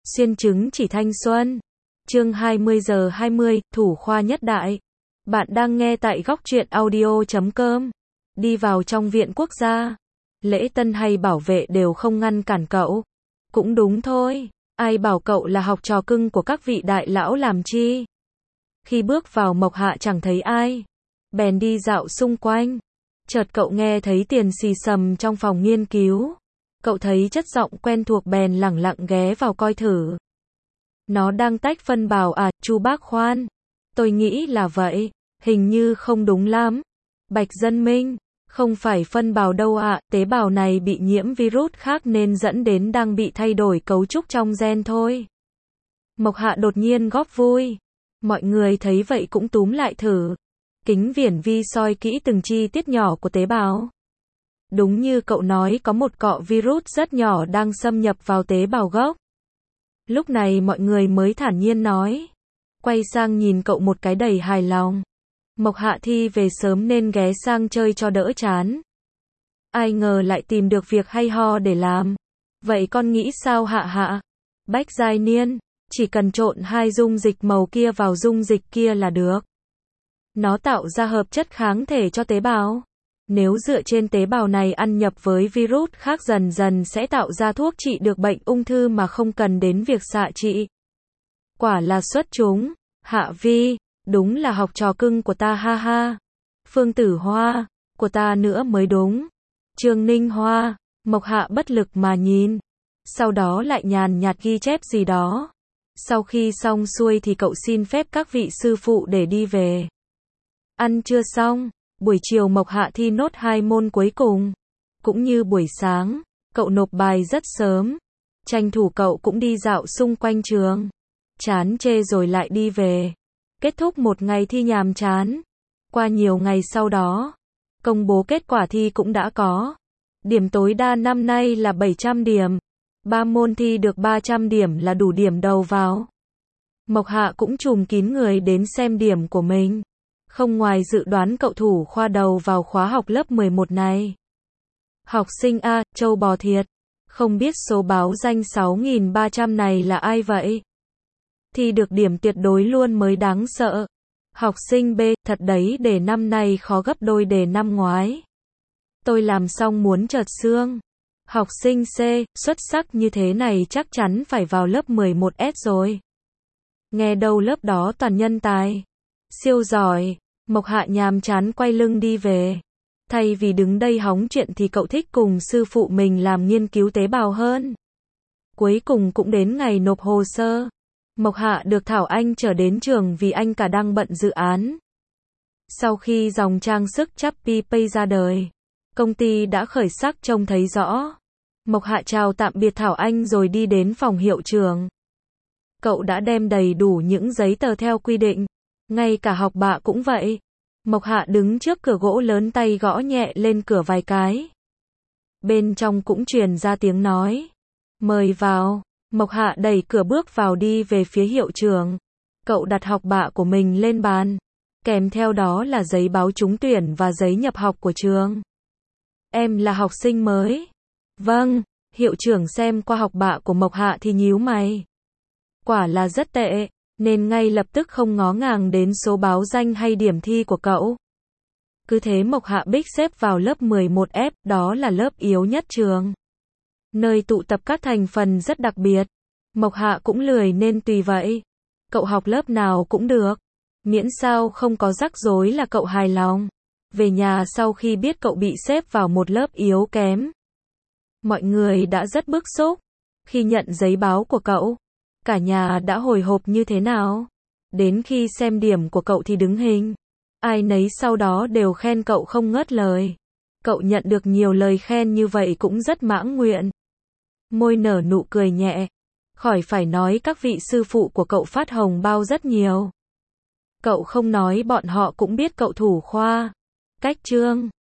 Xuyên chứng chỉ thanh xuân. Chương 20:20, thủ khoa nhất đại. Bạn đang nghe tại góc truyện audio.com. Đi vào trong viện quốc gia. Lễ tân hay bảo vệ đều không ngăn cản cậu. Cũng đúng thôi. Ai bảo cậu là học trò cưng của các vị đại lão làm chi. Khi bước vào Mộc Hạ chẳng thấy ai. Bèn đi dạo xung quanh. Chợt cậu nghe thấy tiền xì xầm trong phòng nghiên cứu. Cậu thấy chất giọng quen thuộc bèn lẳng lặng ghé vào coi thử. Nó đang tách phân bào à, chú bác khoan. Tôi nghĩ là vậy, hình như không đúng lắm. Bạch Dân Minh, không phải phân bào đâu ạ, tế bào này bị nhiễm virus khác nên dẫn đến đang bị thay đổi cấu trúc trong gen thôi. Mộc Hạ đột nhiên góp vui. Mọi người thấy vậy cũng túm lại thử. Kính viễn vi soi kỹ từng chi tiết nhỏ của tế bào. Đúng như cậu nói, có một cọ virus rất nhỏ đang xâm nhập vào tế bào gốc. Lúc này mọi người mới thản nhiên nói. Quay sang nhìn cậu một cái đầy hài lòng. Mộc Hạ thi về sớm nên ghé sang chơi cho đỡ chán. Ai ngờ lại tìm được việc hay ho để làm. Vậy con nghĩ sao Hạ Hạ? Bách Giai Niên, chỉ cần trộn hai dung dịch màu kia vào dung dịch kia là được. Nó tạo ra hợp chất kháng thể cho tế bào. Nếu dựa trên tế bào này ăn nhập với virus khác dần dần sẽ tạo ra thuốc trị được bệnh ung thư mà không cần đến việc xạ trị. Quả là xuất chúng. Hạ Vi, đúng là học trò cưng của ta ha ha. Phương Tử Hoa, của ta nữa mới đúng. Trương Ninh Hoa, Mộc Hạ bất lực mà nhìn. Sau đó lại nhàn nhạt ghi chép gì đó. Sau khi xong xuôi thì cậu xin phép các vị sư phụ để đi về. Ăn trưa xong. Buổi chiều Mộc Hạ thi nốt 2 môn cuối cùng. Cũng như buổi sáng, cậu nộp bài rất sớm. Tranh thủ cậu cũng đi dạo xung quanh trường. Chán chê rồi lại đi về. Kết thúc một ngày thi nhàm chán. Qua nhiều ngày sau đó, công bố kết quả thi cũng đã có. Điểm tối đa năm nay là 700 điểm. 3 môn thi được 300 điểm là đủ điểm đầu vào. Mộc Hạ cũng trùm kín người đến xem điểm của mình. Không ngoài dự đoán cậu thủ khoa đầu vào khóa học lớp 11 này. Học sinh A, trâu bò thiệt. Không biết số báo danh 6.300 này là ai vậy? Thì được điểm tuyệt đối luôn mới đáng sợ. Học sinh B, thật đấy, đề năm nay khó gấp đôi đề năm ngoái. Tôi làm xong muốn trợt xương. Học sinh C, xuất sắc như thế này chắc chắn phải vào lớp 11S rồi. Nghe đâu lớp đó toàn nhân tài. Siêu giỏi. Mộc Hạ nhàm chán quay lưng đi về. Thay vì đứng đây hóng chuyện thì cậu thích cùng sư phụ mình làm nghiên cứu tế bào hơn. Cuối cùng cũng đến ngày nộp hồ sơ. Mộc Hạ được Thảo Anh chở đến trường vì anh cả đang bận dự án. Sau khi dòng trang sức Chappy Pay ra đời, công ty đã khởi sắc trông thấy rõ. Mộc Hạ chào tạm biệt Thảo Anh rồi đi đến phòng hiệu trưởng. Cậu đã đem đầy đủ những giấy tờ theo quy định. Ngay cả học bạ cũng vậy. Mộc Hạ đứng trước cửa gỗ lớn tay gõ nhẹ lên cửa vài cái. Bên trong cũng truyền ra tiếng nói. Mời vào. Mộc Hạ đẩy cửa bước vào đi về phía hiệu trưởng. Cậu đặt học bạ của mình lên bàn. Kèm theo đó là giấy báo trúng tuyển và giấy nhập học của trường. Em là học sinh mới. Vâng. Hiệu trưởng xem qua học bạ của Mộc Hạ thì nhíu mày. Quả là rất tệ. Nên ngay lập tức không ngó ngàng đến số báo danh hay điểm thi của cậu. Cứ thế Mộc Hạ bích xếp vào lớp 11F, đó là lớp yếu nhất trường. Nơi tụ tập các thành phần rất đặc biệt. Mộc Hạ cũng lười nên tùy vậy. Cậu học lớp nào cũng được. Miễn sao không có rắc rối là cậu hài lòng. Về nhà sau khi biết cậu bị xếp vào một lớp yếu kém. Mọi người đã rất bức xúc. Khi nhận giấy báo của cậu. Cả nhà đã hồi hộp như thế nào? Đến khi xem điểm của cậu thì đứng hình. Ai nấy sau đó đều khen cậu không ngớt lời. Cậu nhận được nhiều lời khen như vậy cũng rất mãn nguyện. Môi nở nụ cười nhẹ. Khỏi phải nói các vị sư phụ của cậu phát hồng bao rất nhiều. Cậu không nói bọn họ cũng biết cậu thủ khoa. Cách chương